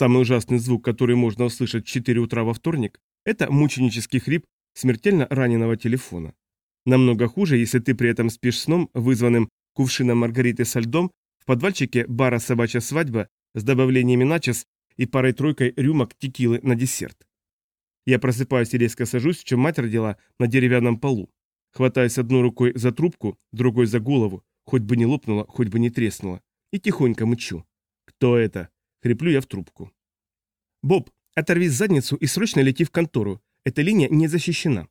Самый ужасный звук, который можно услышать в 4 утра во вторник, это мученический хрип смертельно раненого телефона. Намного хуже, если ты при этом спишь сном, вызванным кувшином маргариты со льдом в подвальчике бара «Собачья свадьба» с добавлениями начос и парой-тройкой рюмок текилы на десерт. Я просыпаюсь и резко сажусь, в чем мать родила, на деревянном полу. Хватаюсь одной рукой за трубку, другой за голову, хоть бы не лопнула, хоть бы не треснула, и тихонько мычу. «Кто это?» — хриплю я в трубку. «Боб, оторви задницу и срочно лети в контору. Эта линия не защищена».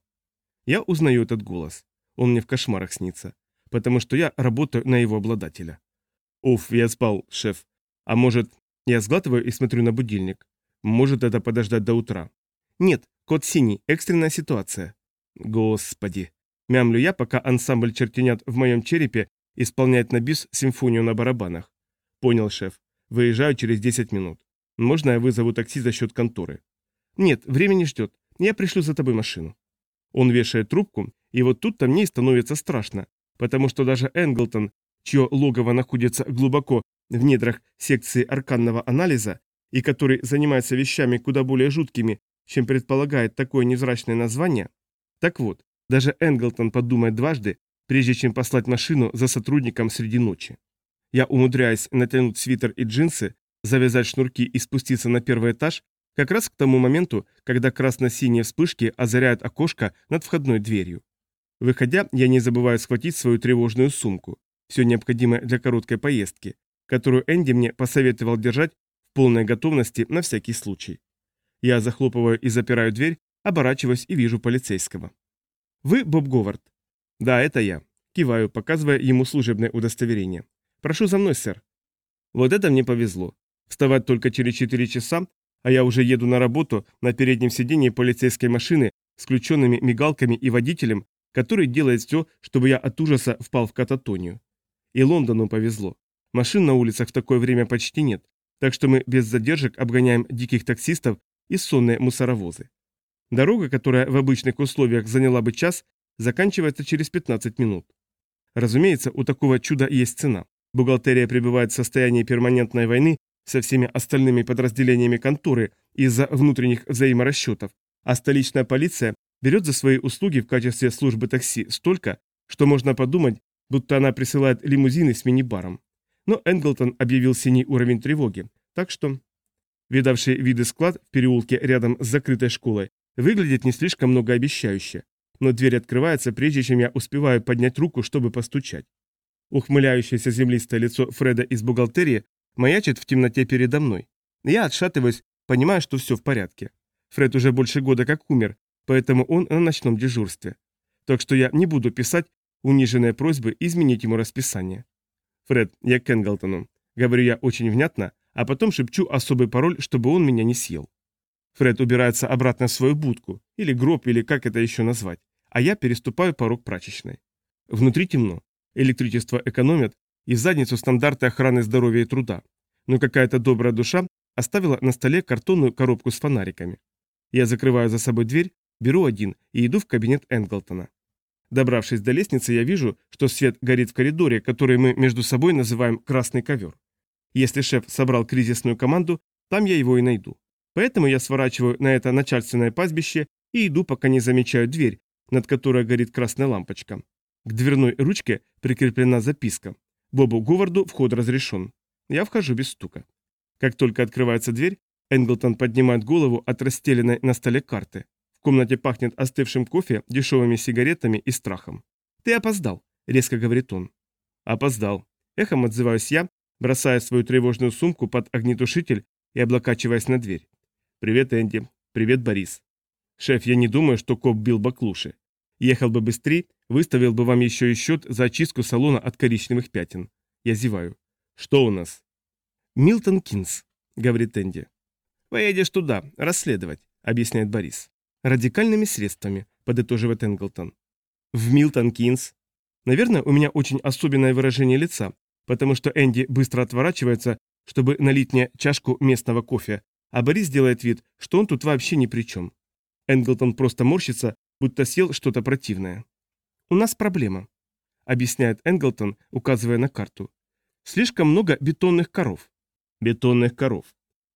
Я узнаю этот голос. Он мне в кошмарах снится, потому что я работаю на его обладателя. «Уф, я спал, шеф. А может...» Я сглатываю и смотрю на будильник. «Может это подождать до утра?» «Нет, код синий, экстренная ситуация». «Господи!» Мямлю я, пока ансамбль чертенят в моем черепе исполняет на бис симфонию на барабанах. «Понял, шеф. Выезжаю через 10 минут. Можно я вызову такси за счет конторы?» «Нет, время не ждет. Я пришлю за тобой машину». Он вешает трубку, и вот тут-то мне и становится страшно, потому что даже Энглтон, чье логово находится глубоко в недрах секции арканного анализа и который занимается вещами куда более жуткими, чем предполагает такое невзрачное название, так вот, даже Энглтон подумает дважды, прежде чем послать машину за сотрудником среди ночи. Я умудряюсь натянуть свитер и джинсы, завязать шнурки и спуститься на первый этаж, как раз к тому моменту, когда красно-синие вспышки озаряют окошко над входной дверью. Выходя, я не забываю схватить свою тревожную сумку, все необходимое для короткой поездки, которую Энди мне посоветовал держать в полной готовности на всякий случай. Я захлопываю и запираю дверь, оборачиваюсь и вижу полицейского. «Вы Боб Говард?» «Да, это я». Киваю, показывая ему служебное удостоверение. «Прошу за мной, сэр». Вот это мне повезло. Вставать только через 4 часа, а я уже еду на работу на переднем сидении полицейской машины с включенными мигалками и водителем, который делает все, чтобы я от ужаса впал в кататонию. И Лондону повезло. Машин на улицах в такое время почти нет, так что мы без задержек обгоняем диких таксистов и сонные мусоровозы. Дорога, которая в обычных условиях заняла бы час, заканчивается через 15 минут. Разумеется, у такого чуда есть цена. Бухгалтерия пребывает в состоянии перманентной войны со всеми остальными подразделениями конторы из-за внутренних взаиморасчетов, а столичная полиция берет за свои услуги в качестве службы такси столько, что можно подумать, будто она присылает лимузины с мини-баром. Но Энглтон объявил синий уровень тревоги, так что... Видавший виды склад в переулке рядом с закрытой школой выглядит не слишком многообещающе, но дверь открывается, прежде чем я успеваю поднять руку, чтобы постучать. Ухмыляющееся землистое лицо Фреда из бухгалтерии маячит в темноте передо мной. Я отшатываюсь, понимая, что все в порядке. Фред уже больше года как умер, поэтому он на ночном дежурстве. Так что я не буду писать униженные просьбы изменить ему расписание. «Фред, я к Энглтону», — говорю я очень внятно, а потом шепчу особый пароль, чтобы он меня не съел. Фред убирается обратно в свою будку, или гроб, или как это еще назвать, а я переступаю порог прачечной. Внутри темно, электричество экономят, и в задницу стандарты охраны здоровья и труда. Но какая-то добрая душа оставила на столе картонную коробку с фонариками. Я закрываю за собой дверь, беру один и иду в кабинет Энглтона. Добравшись до лестницы, я вижу, что свет горит в коридоре, который мы между собой называем «красный ковер». Если шеф собрал кризисную команду, там я его и найду. Поэтому я сворачиваю на это начальственное пастбище и иду, пока не замечаю дверь, над которой горит красная лампочка. К дверной ручке прикреплена записка. Бобу Говарду вход разрешен. Я вхожу без стука. Как только открывается дверь, Энглтон поднимает голову от расстеленной на столе карты. В комнате пахнет остывшим кофе, дешевыми сигаретами и страхом. «Ты опоздал», — резко говорит он. «Опоздал». Эхом отзываюсь я, бросая свою тревожную сумку под огнетушитель и облокачиваясь на дверь. «Привет, Энди. Привет, Борис. Шеф, я не думаю, что коп бил баклуши. Ехал бы быстрее, выставил бы вам еще и счет за очистку салона от коричневых пятен. Я зеваю. Что у нас?» «Милтон Кинс», — говорит Энди. «Поедешь туда, расследовать», — объясняет Борис. «Радикальными средствами», — подытоживает Энглтон. «В Милтон Кинс». Наверное, у меня очень особенное выражение лица, потому что Энди быстро отворачивается, чтобы налить мне чашку местного кофе, а Борис делает вид, что он тут вообще ни при чем. Энглтон просто морщится, будто съел что-то противное. «У нас проблема», — объясняет Энглтон, указывая на карту. «Слишком много бетонных коров». «Бетонных коров».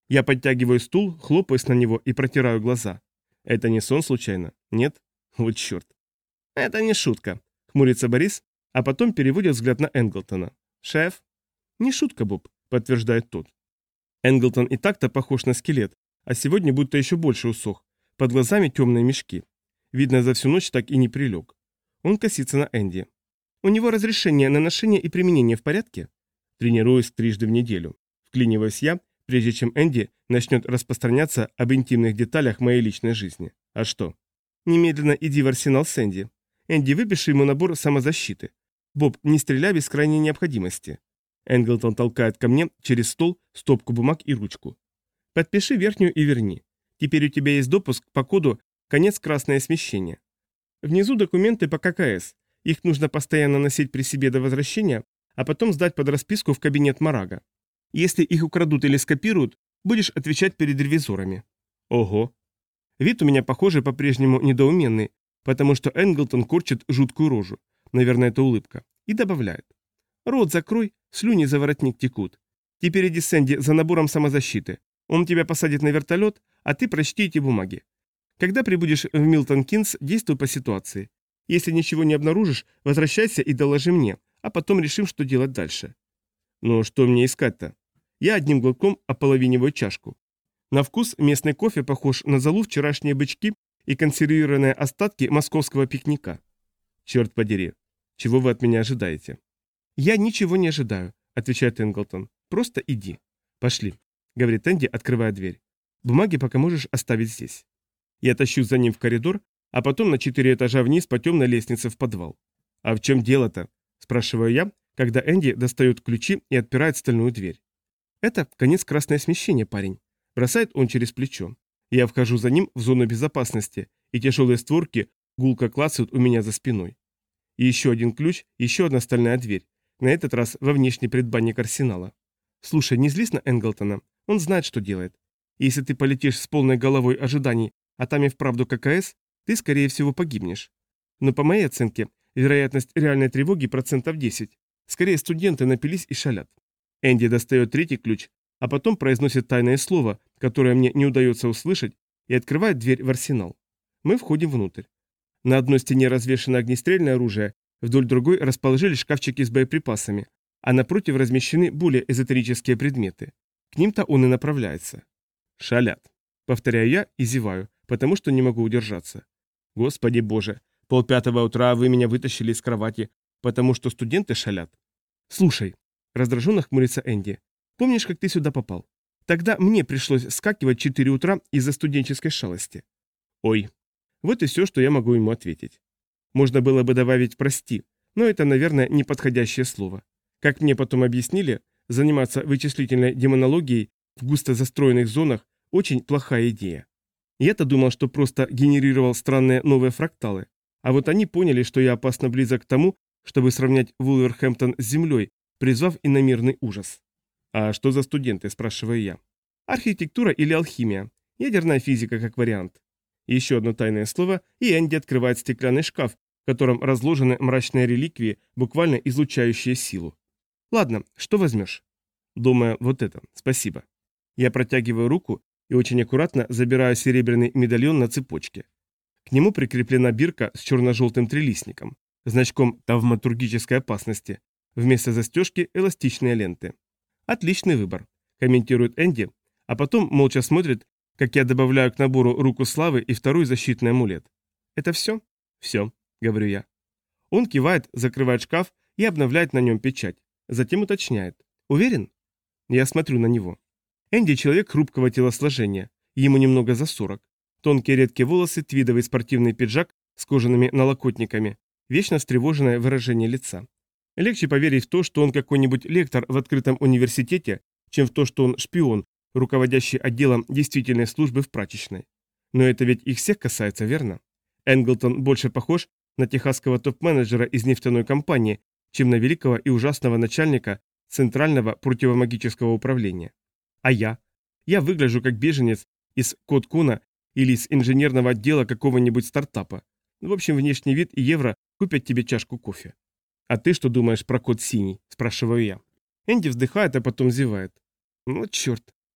Я подтягиваю стул, хлопаюсь на него и протираю глаза. Это не сон случайно? Нет? Вот черт. Это не шутка, хмурится Борис, а потом переводит взгляд на Энглтона. Шеф? Не шутка, Боб, подтверждает тот. Энглтон и так-то похож на скелет, а сегодня будто еще больше усох. Под глазами темные мешки. Видно, за всю ночь так и не прилег. Он косится на Энди. У него разрешение на ношение и применение в порядке? Тренируюсь трижды в неделю. Вклиниваюсь я, прежде чем Энди начнет распространяться об интимных деталях моей личной жизни. А что? Немедленно иди в арсенал с Энди. Энди, выпиши ему набор самозащиты. Боб, не стреляй без крайней необходимости. Энглтон толкает ко мне через стол стопку бумаг и ручку. Подпиши верхнюю и верни. Теперь у тебя есть допуск по коду «Конец красное смещение». Внизу документы по ККС. Их нужно постоянно носить при себе до возвращения, а потом сдать под расписку в кабинет Марага. Если их украдут или скопируют, будешь отвечать перед ревизорами. Ого. Вид у меня, похоже, по-прежнему недоуменный, потому что Энглтон корчит жуткую рожу. Наверное, это улыбка. И добавляет. Рот закрой, слюни за воротник текут. Теперь иди с Энди за набором самозащиты. Он тебя посадит на вертолет, а ты прочти эти бумаги. Когда прибудешь в Милтон-Кинс, действуй по ситуации. Если ничего не обнаружишь, возвращайся и доложи мне, а потом решим, что делать дальше. Ну, что мне искать-то? Я одним глотком ополовиниваю чашку. На вкус местный кофе похож на золу вчерашние бычки и консервированные остатки московского пикника. Черт подери, чего вы от меня ожидаете? Я ничего не ожидаю, отвечает Энглтон. Просто иди. Пошли, говорит Энди, открывая дверь. Бумаги пока можешь оставить здесь. Я тащусь за ним в коридор, а потом на 4 этажа вниз по темной лестнице в подвал. А в чем дело-то? Спрашиваю я, когда Энди достает ключи и отпирает стальную дверь. Это конец красное смещение, парень. Бросает он через плечо. Я вхожу за ним в зону безопасности, и тяжелые створки гулко клацают у меня за спиной. И еще один ключ, еще одна стальная дверь. На этот раз во внешний предбанник арсенала. Слушай, не злись на Энглтона, он знает, что делает. И если ты полетишь с полной головой ожиданий, а там и вправду ККС, ты, скорее всего, погибнешь. Но по моей оценке, вероятность реальной тревоги 10%. Скорее, студенты напились и шалят. Энди достает третий ключ, а потом произносит тайное слово, которое мне не удается услышать, и открывает дверь в арсенал. Мы входим внутрь. На одной стене развешено огнестрельное оружие, вдоль другой расположились шкафчики с боеприпасами, а напротив размещены более эзотерические предметы. К ним-то он и направляется. Шалят. Повторяю я и зеваю, потому что не могу удержаться. Господи боже, 4:30 утра вы меня вытащили из кровати, потому что студенты шалят. Слушай, раздраженно хмурится Энди, помнишь, как ты сюда попал? Тогда мне пришлось скакивать в 4 утра из-за студенческой шалости. Ой, вот и все, что я могу ему ответить. Можно было бы добавить «прости», но это, наверное, неподходящее слово. Как мне потом объяснили, заниматься вычислительной демонологией в густо застроенных зонах очень плохая идея. Я-то думал, что просто генерировал странные новые фракталы, а вот они поняли, что я опасно близок к тому, чтобы сравнять Вулверхэмптон с землей, призвав иномирный ужас. «А что за студенты?» – спрашиваю я. «Архитектура или алхимия? Ядерная физика как вариант». Еще одно тайное слово, и Энди открывает стеклянный шкаф, в котором разложены мрачные реликвии, буквально излучающие силу. «Ладно, что возьмешь?» «Думаю, вот это. Спасибо». Я протягиваю руку и очень аккуратно забираю серебряный медальон на цепочке. К нему прикреплена бирка с черно-желтым трилистником, значком тавматургической опасности, вместо застежки эластичные ленты. «Отличный выбор», – комментирует Энди, а потом молча смотрит, как я добавляю к набору руку славы и второй защитный амулет. «Это все?» «Все», – говорю я. Он кивает, закрывает шкаф и обновляет на нем печать. Затем уточняет. «Уверен?» Я смотрю на него. Энди человек хрупкого телосложения, ему немного за 40. Тонкие редкие волосы, твидовый спортивный пиджак с кожаными налокотниками, вечно встревоженное выражение лица. Легче поверить в то, что он какой-нибудь лектор в открытом университете, чем в то, что он шпион, руководящий отделом действительной службы в прачечной. Но это ведь их всех касается, верно? Энглтон больше похож на техасского топ-менеджера из нефтяной компании, чем на великого и ужасного начальника Центрального противомагического управления. А я? Я выгляжу как беженец из Код-Куна или из инженерного отдела какого-нибудь стартапа. В общем, внешний вид и евро купят тебе чашку кофе. «А ты что думаешь про код синий?» – спрашиваю я. Энди вздыхает, а потом зевает. «Ну, черт».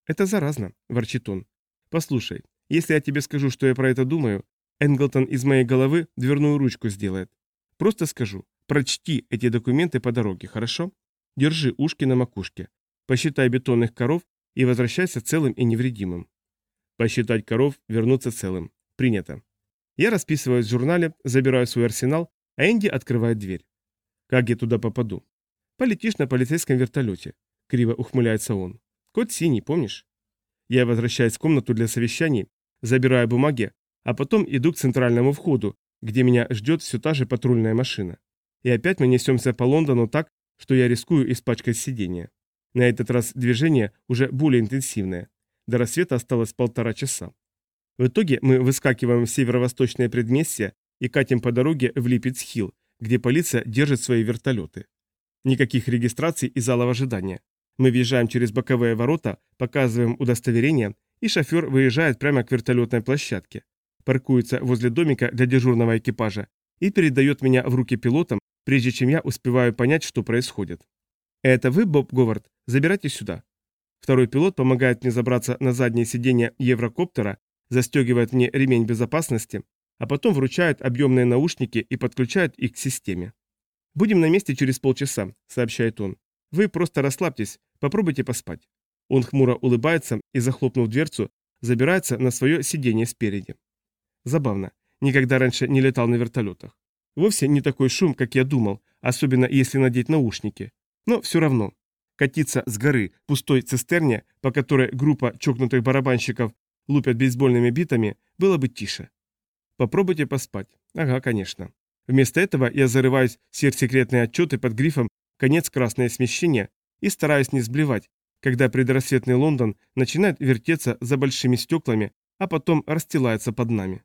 «Это заразно», – ворчит он. «Послушай, если я тебе скажу, что я про это думаю, Энглтон из моей головы дверную ручку сделает. Просто скажу, прочти эти документы по дороге, хорошо? Держи ушки на макушке. Посчитай бетонных коров и возвращайся целым и невредимым». Посчитать коров, вернуться целым. Принято. Я расписываюсь в журнале, забираю свой арсенал, а Энди открывает дверь. Как я туда попаду? Полетишь на полицейском вертолете. Криво ухмыляется он. Код синий, помнишь? Я возвращаюсь в комнату для совещаний, забираю бумаги, а потом иду к центральному входу, где меня ждет все та же патрульная машина. И опять мы несемся по Лондону так, что я рискую испачкать сиденье. На этот раз движение уже более интенсивное. До рассвета осталось 1,5 часа. В итоге мы выскакиваем в северо-восточное предместье и катим по дороге в Липпетс-Хилл, где полиция держит свои вертолеты. Никаких регистраций и залов ожидания. Мы въезжаем через боковые ворота, показываем удостоверение, и шофер выезжает прямо к вертолетной площадке, паркуется возле домика для дежурного экипажа и передает меня в руки пилотам, прежде чем я успеваю понять, что происходит. «Это вы, Боб Говард? Забирайтесь сюда». Второй пилот помогает мне забраться на заднее сиденье еврокоптера, застегивает мне ремень безопасности, а потом вручает объемные наушники и подключает их к системе. «Будем на месте через полчаса», — сообщает он. «Вы просто расслабьтесь, попробуйте поспать». Он хмуро улыбается и, захлопнув дверцу, забирается на свое сиденье спереди. Забавно, никогда раньше не летал на вертолетах. Вовсе не такой шум, как я думал, особенно если надеть наушники. Но все равно. Катиться с горы пустой цистерне, по которой группа чокнутых барабанщиков лупят бейсбольными битами, было бы тише. Попробуйте поспать. Ага, конечно. Вместо этого я зарываюсь в сверхсекретные отчеты под грифом «Конец красное смещение» и стараюсь не сблевать, когда предрассветный Лондон начинает вертеться за большими стеклами, а потом расстилается под нами.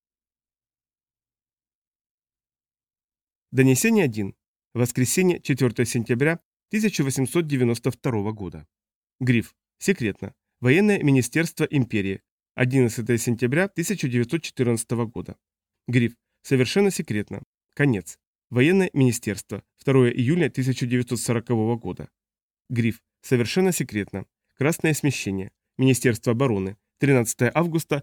Донесение 1. Воскресенье, 4 сентября 1892 года. Гриф. Секретно. Военное министерство империи. 11 сентября 1914 года. Гриф. Совершенно секретно. Конец. Военное министерство. 2 июля 1940 года. Гриф. Совершенно секретно. Красное смещение. Министерство обороны. 13 августа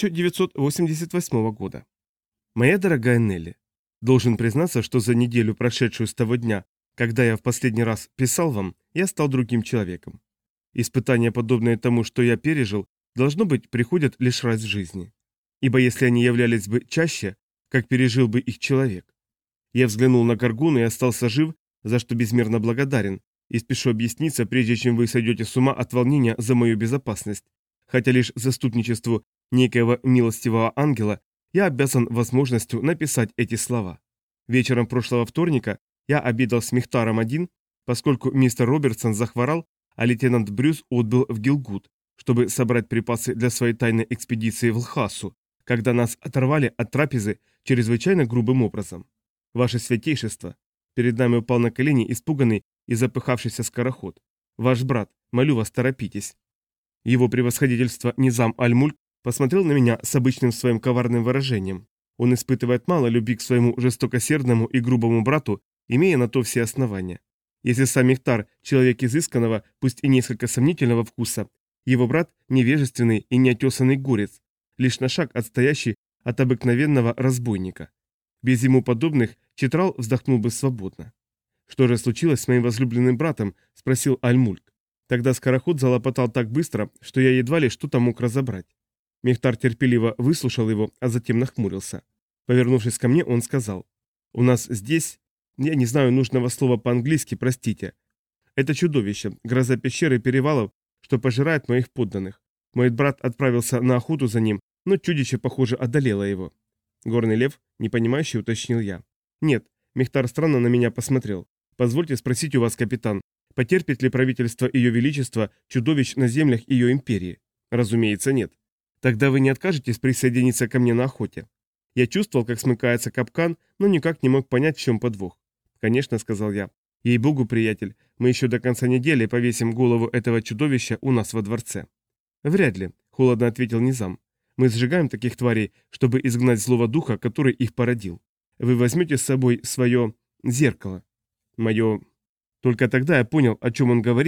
1988 года. Моя дорогая Нелли, должен признаться, что за неделю, прошедшую с того дня, когда я в последний раз писал вам, я стал другим человеком. Испытания, подобные тому, что я пережил, должно быть, приходят лишь раз в жизни. Ибо если они являлись бы чаще, как пережил бы их человек. Я взглянул на Гаргуну и остался жив, за что безмерно благодарен, и спешу объясниться, прежде чем вы сойдете с ума от волнения за мою безопасность, хотя лишь заступничеству некоего милостивого ангела я обязан возможностью написать эти слова. Вечером прошлого вторника я обедал с Мехтаром один, поскольку мистер Робертсон захворал, а лейтенант Брюс отбыл в Гилгуд, чтобы собрать припасы для своей тайной экспедиции в Лхасу, когда нас оторвали от трапезы чрезвычайно грубым образом. Ваше святейшество, перед нами упал на колени испуганный и запыхавшийся скороход. Ваш брат, молю вас, торопитесь. Его превосходительство Низам Аль-Мульк посмотрел на меня с обычным своим коварным выражением. Он испытывает мало любви к своему жестокосердному и грубому брату, имея на то все основания. Если сам Мехтар – человек изысканного, пусть и несколько сомнительного вкуса, его брат – невежественный и неотесанный горец, лишь на шаг отстоящий от обыкновенного разбойника. Без ему подобных Читрал вздохнул бы свободно. «Что же случилось с моим возлюбленным братом?» – спросил Аль-Мульк. Тогда скороход залопотал так быстро, что я едва ли что-то мог разобрать. Мехтар терпеливо выслушал его, а затем нахмурился. Повернувшись ко мне, он сказал: «У нас здесь... Я не знаю нужного слова по-английски, простите. Это чудовище, гроза пещеры перевалов, что пожирает моих подданных. Мой брат отправился на охоту за ним, но чудище, похоже, одолело его». «Горный лев?» – непонимающе уточнил я. «Нет», – Мехтар странно на меня посмотрел. «Позвольте спросить у вас, капитан, потерпит ли правительство Ее Величества чудовищ на землях ее империи? Разумеется, нет. Тогда вы не откажетесь присоединиться ко мне на охоте?» Я чувствовал, как смыкается капкан, но никак не мог понять, в чем подвох. «Конечно», — сказал я. «Ей-богу, приятель, мы еще до конца недели повесим голову этого чудовища у нас во дворце». «Вряд ли», — холодно ответил Низам. «Мы сжигаем таких тварей, чтобы изгнать злого духа, который их породил. Вы возьмете с собой свое зеркало». «Мое...» Только тогда я понял, о чем он говорит,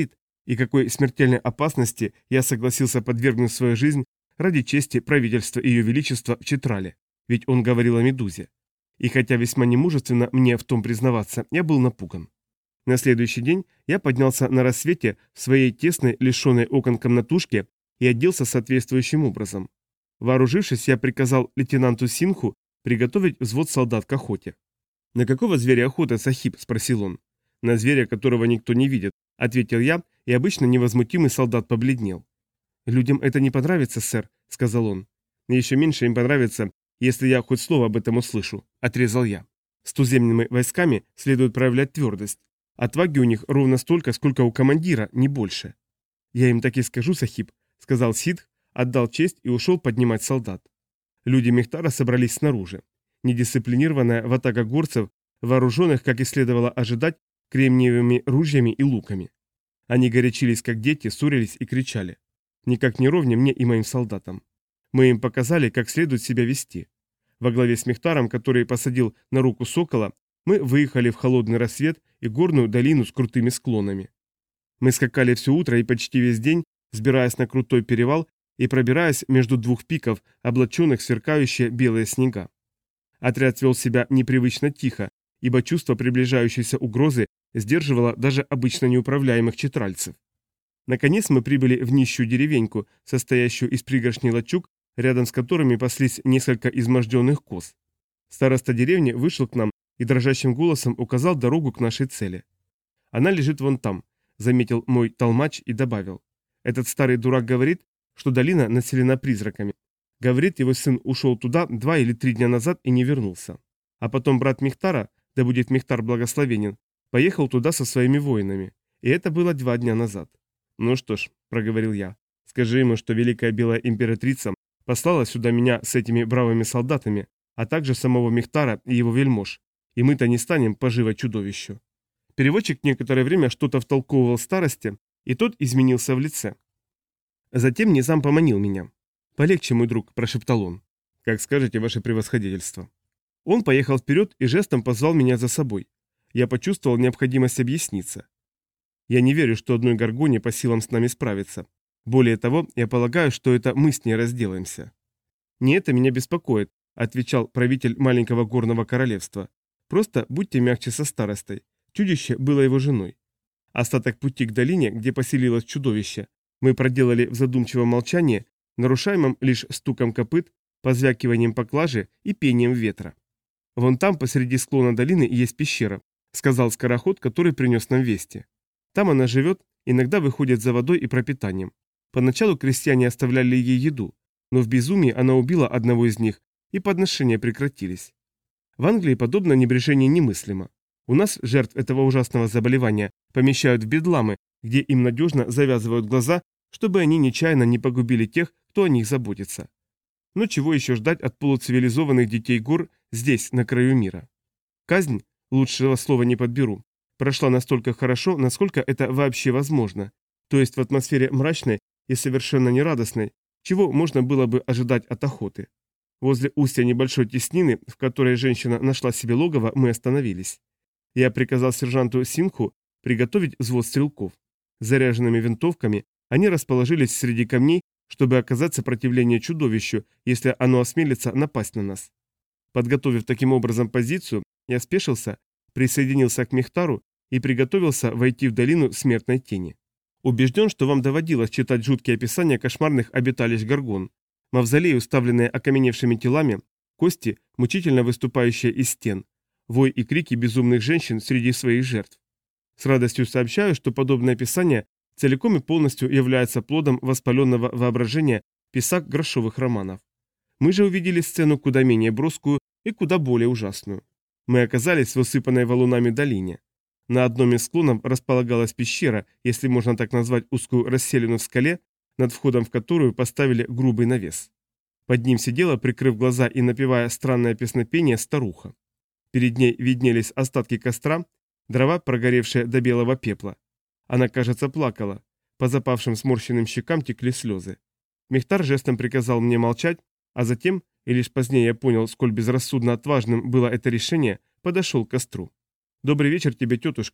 и какой смертельной опасности я согласился подвергнуть свою жизнь ради чести правительства Ее Величества в Читрале, ведь он говорил о Медузе. И хотя весьма немужественно мне в том признаваться, я был напуган. На следующий день я поднялся на рассвете в своей тесной, лишенной окон комнатушке и оделся соответствующим образом. Вооружившись, я приказал лейтенанту Синху приготовить взвод солдат к охоте. «На какого зверя охота, Сахиб?» – спросил он. «На зверя, которого никто не видит», – ответил я, и обычно невозмутимый солдат побледнел. «Людям это не понравится, сэр», – сказал он. «Еще меньше им понравится, если я хоть слово об этом услышу», – отрезал я. «С туземными войсками следует проявлять твердость. Отваги у них ровно столько, сколько у командира, не больше». «Я им так и скажу, Сахиб», – сказал Сидх, отдал честь и ушел поднимать солдат. Люди Мехтара собрались снаружи. Недисциплинированная ватага горцев, вооруженных, как и следовало ожидать, кремниевыми ружьями и луками. Они горячились, как дети, ссорились и кричали. Никак не ровня мне и моим солдатам. Мы им показали, как следует себя вести. Во главе с Мехтаром, который посадил на руку сокола, мы выехали в холодный рассвет и горную долину с крутыми склонами. Мы скакали все утро и почти весь день, взбираясь на крутой перевал и пробираясь между двух пиков, облаченных в сверкающие белые снега. Отряд вел себя непривычно тихо, ибо чувство приближающейся угрозы сдерживало даже обычно неуправляемых читральцев. Наконец мы прибыли в нищую деревеньку, состоящую из пригоршней лачуг, рядом с которыми паслись несколько изможденных коз. Староста деревни вышел к нам и дрожащим голосом указал дорогу к нашей цели. «Она лежит вон там», — заметил мой толмач и добавил. «Этот старый дурак говорит, что долина населена призраками. Говорит, его сын ушел туда 2 или 3 дня назад и не вернулся. А потом брат Мехтара, да будет Мехтар благословенен, поехал туда со своими воинами. И это было 2 дня назад». «Ну что ж», — проговорил я, — «скажи ему, что великая белая императрица послала сюда меня с этими бравыми солдатами, а также самого Мехтара и его вельмож, и мы-то не станем поживо чудовищу». Переводчик некоторое время что-то втолковывал старости, и тот изменился в лице. Затем Низам поманил меня. «Полегче, мой друг», – прошептал он. «Как скажете, ваше превосходительство». Он поехал вперед и жестом позвал меня за собой. Я почувствовал необходимость объясниться. Я не верю, что одной Гаргоне по силам с нами справиться. Более того, я полагаю, что это мы с ней разделаемся. «Не это меня беспокоит», – отвечал правитель маленького горного королевства. «Просто будьте мягче со старостой. Чудище было его женой». Остаток пути к долине, где поселилось чудовище, мы проделали в задумчивом молчании, нарушаемом лишь стуком копыт, позвякиванием поклажи и пением ветра. «Вон там, посреди склона долины, есть пещера», — сказал скороход, который принес нам вести. «Там она живет, иногда выходит за водой и пропитанием. Поначалу крестьяне оставляли ей еду, но в безумии она убила одного из них, и подношения прекратились. В Англии подобное небрежение немыслимо. У нас жертв этого ужасного заболевания помещают в бедламы, где им надежно завязывают глаза, чтобы они нечаянно не погубили тех, кто о них заботится. Но чего еще ждать от полуцивилизованных детей гор здесь, на краю мира? Казнь, лучшего слова не подберу, прошла настолько хорошо, насколько это вообще возможно, то есть в атмосфере мрачной и совершенно нерадостной, чего можно было бы ожидать от охоты. Возле устья небольшой теснины, в которой женщина нашла себе логово, мы остановились. Я приказал сержанту Синху приготовить взвод стрелков. С заряженными винтовками они расположились среди камней, чтобы оказать сопротивление чудовищу, если оно осмелится напасть на нас. Подготовив таким образом позицию, я спешился, присоединился к Мехтару и приготовился войти в долину смертной тени. Убежден, что вам доводилось читать жуткие описания кошмарных обиталищ Гаргон, мавзолеи, уставленные окаменевшими телами, кости, мучительно выступающие из стен, вой и крики безумных женщин среди своих жертв. С радостью сообщаю, что подобное описание целиком и полностью является плодом воспаленного воображения писак грошовых романов. Мы же увидели сцену куда менее броскую и куда более ужасную. Мы оказались в усыпанной валунами долине. На одном из склонов располагалась пещера, если можно так назвать узкую расселину в скале, над входом в которую поставили грубый навес. Под ним сидела, прикрыв глаза и напевая странное песнопение, старуха. Перед ней виднелись остатки костра, дрова, прогоревшие до белого пепла. Она, кажется, плакала. По запавшим сморщенным щекам текли слезы. Мехтар жестом приказал мне молчать, а затем, и лишь позднее я понял, сколь безрассудно отважным было это решение, подошел к костру. «Добрый вечер тебе, тетушка.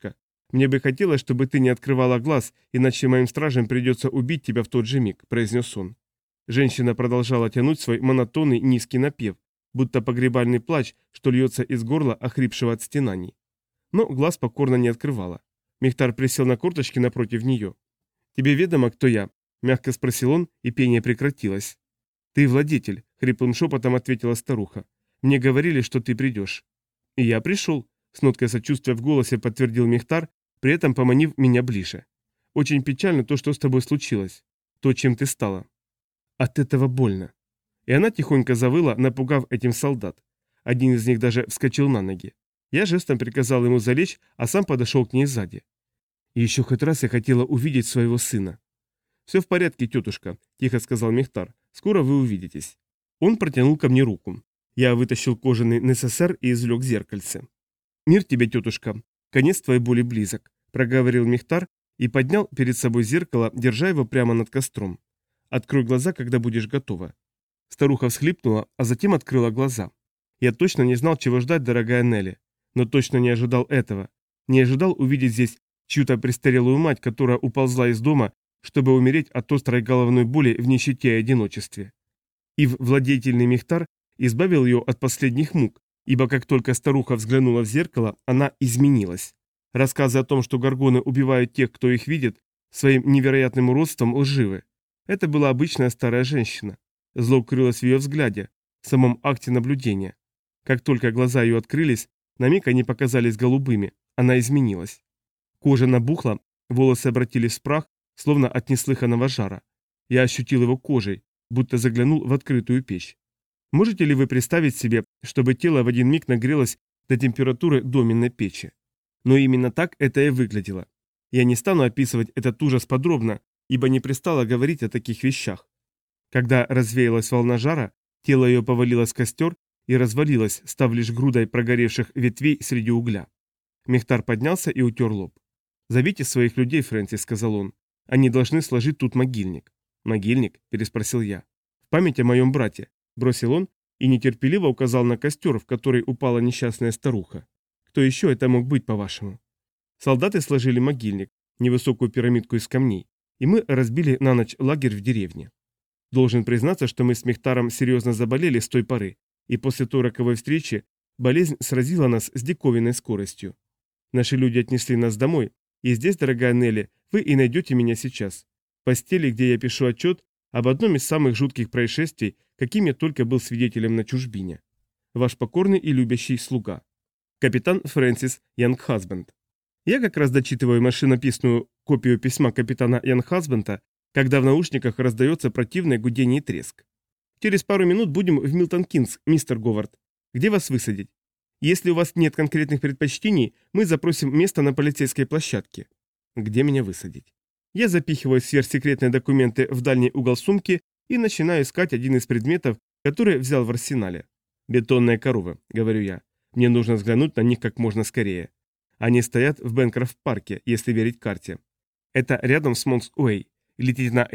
Мне бы хотелось, чтобы ты не открывала глаз, иначе моим стражам придется убить тебя в тот же миг», – произнес он. Женщина продолжала тянуть свой монотонный низкий напев, будто погребальный плач, что льется из горла, охрипшего от стенаний. Но глаз покорно не открывала. Мехтар присел на корточки напротив нее. «Тебе ведомо, кто я?» – мягко спросил он, и пение прекратилось. «Ты владетель», – хриплым шепотом ответила старуха. «Мне говорили, что ты придешь». «И я пришел», – с ноткой сочувствия в голосе подтвердил Мехтар, при этом поманив меня ближе. «Очень печально то, что с тобой случилось. То, чем ты стала». От этого больно. И она тихонько завыла, напугав этим солдат. Один из них даже вскочил на ноги. Я жестом приказал ему залечь, а сам подошел к ней сзади. «Еще хоть раз я хотела увидеть своего сына». «Все в порядке, тетушка», – тихо сказал Мехтар. «Скоро вы увидитесь». Он протянул ко мне руку. Я вытащил кожаный НССР и извлек зеркальце. «Мир тебе, тетушка. Конец твоей боли близок», – проговорил Мехтар и поднял перед собой зеркало, держа его прямо над костром. «Открой глаза, когда будешь готова». Старуха всхлипнула, а затем открыла глаза. Я точно не знал, чего ждать, дорогая Нелли. Но точно не ожидал этого. Не ожидал увидеть здесь чью-то престарелую мать, которая уползла из дома, чтобы умереть от острой головной боли в нищете и одиночестве. И владетельный Мехтар избавил ее от последних мук, ибо как только старуха взглянула в зеркало, она изменилась. Рассказы о том, что горгоны убивают тех, кто их видит, своим невероятным уродством лживы. Это была обычная старая женщина. Зло крылось в ее взгляде, в самом акте наблюдения. Как только глаза ее открылись, на миг они показались голубыми, она изменилась. Кожа набухла, волосы обратились в прах, словно от неслыханного жара. Я ощутил его кожей, будто заглянул в открытую печь. Можете ли вы представить себе, чтобы тело в один миг нагрелось до температуры доменной печи? Но именно так это и выглядело. Я не стану описывать этот ужас подробно, ибо не пристало говорить о таких вещах. Когда развеялась волна жара, тело ее повалилось в костер и развалилось, став лишь грудой прогоревших ветвей среди угля. Мехтар поднялся и утер лоб. «Зовите своих людей, Фрэнсис», — сказал он. «Они должны сложить тут могильник». «Могильник?» — переспросил я. «В память о моем брате», — бросил он и нетерпеливо указал на костер, в который упала несчастная старуха. «Кто еще это мог быть, по-вашему?» Солдаты сложили могильник, невысокую пирамидку из камней, и мы разбили на ночь лагерь в деревне. Должен признаться, что мы с Мехтаром серьезно заболели с той поры, и после той роковой встречи болезнь сразила нас с диковинной скоростью. Наши люди отнесли нас домой, и здесь, дорогая Нелли, вы и найдете меня сейчас. В постели, где я пишу отчет об одном из самых жутких происшествий, каким я только был свидетелем на чужбине. Ваш покорный и любящий слуга. Капитан Фрэнсис Янгхазбенд. Я как раз дочитываю машинописную копию письма капитана Янгхазбенда, когда в наушниках раздается противное гудение и треск. Через пару минут будем в Милтон-Кинс, мистер Говард. Где вас высадить? Если у вас нет конкретных предпочтений, мы запросим место на полицейской площадке. Где меня высадить? Я запихиваю сверхсекретные документы в дальний угол сумки и начинаю искать один из предметов, который взял в арсенале. «Бетонные коровы», — говорю я. «Мне нужно взглянуть на них как можно скорее. Они стоят в Бэнкрофт-парке, если верить карте. Это рядом с Монкс-Уэй. Летите на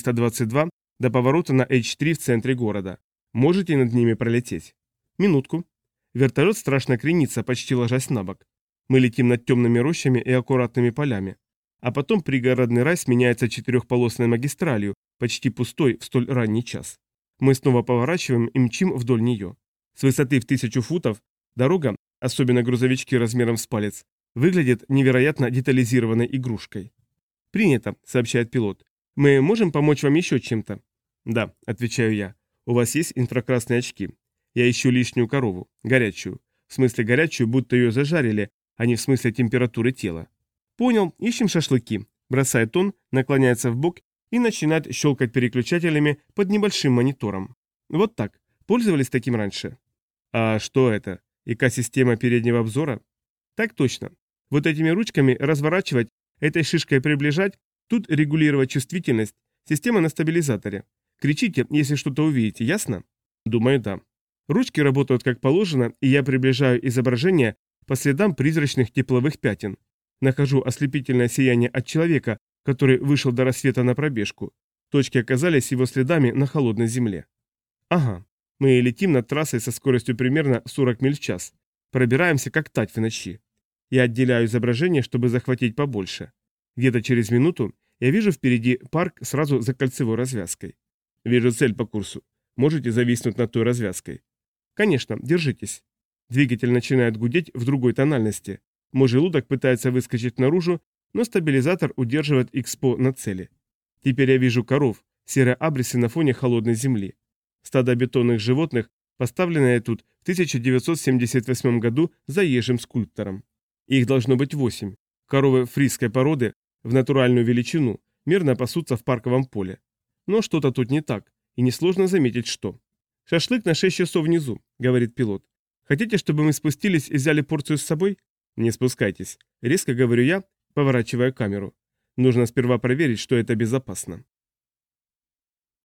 H422 до поворота на H3 в центре города. Можете над ними пролететь?» «Минутку». Вертолет страшно кренится, почти ложась на бок. Мы летим над темными рощами и аккуратными полями. А потом пригородный рай сменяется четырехполосной магистралью, почти пустой в столь ранний час. Мы снова поворачиваем и мчим вдоль нее. С высоты в 1000 футов дорога, особенно грузовички размером с палец, выглядит невероятно детализированной игрушкой. «Принято», — сообщает пилот. «Мы можем помочь вам еще чем-то?» «Да», — отвечаю я. «У вас есть инфракрасные очки. Я ищу лишнюю корову, горячую. В смысле горячую, будто ее зажарили, а не в смысле температуры тела». «Понял, ищем шашлыки», — бросает он, наклоняется в бок и начинает щелкать переключателями под небольшим монитором. «Вот так. Пользовались таким раньше?» «А что это? ИК-система переднего обзора?» «Так точно. Вот этими ручками разворачивать, этой шишкой приближать, тут регулировать чувствительность, система на стабилизаторе. Кричите, если что-то увидите, ясно?» «Думаю, да». Ручки работают как положено, и я приближаю изображение по следам призрачных тепловых пятен. Нахожу ослепительное сияние от человека, который вышел до рассвета на пробежку. Точки оказались его следами на холодной земле. Ага, мы летим над трассой со скоростью примерно 40 миль в час. Пробираемся как тать в ночи. Я отделяю изображение, чтобы захватить побольше. Где-то через минуту я вижу впереди парк сразу за кольцевой развязкой. Вижу цель по курсу. Можете зависнуть над той развязкой. Конечно, держитесь. Двигатель начинает гудеть в другой тональности. Мой желудок пытается выскочить наружу, но стабилизатор удерживает X-PO на цели. Теперь я вижу коров, серые абрисы на фоне холодной земли. Стадо бетонных животных, поставленное тут в 1978 году заезжим скульптором. Их должно быть 8. Коровы фрисской породы в натуральную величину мирно пасутся в парковом поле. Но что-то тут не так, и несложно заметить, что. «Шашлык на 6 часов внизу», — говорит пилот. «Хотите, чтобы мы спустились и взяли порцию с собой?» «Не спускайтесь», — резко говорю я, поворачивая камеру. Нужно сперва проверить, что это безопасно.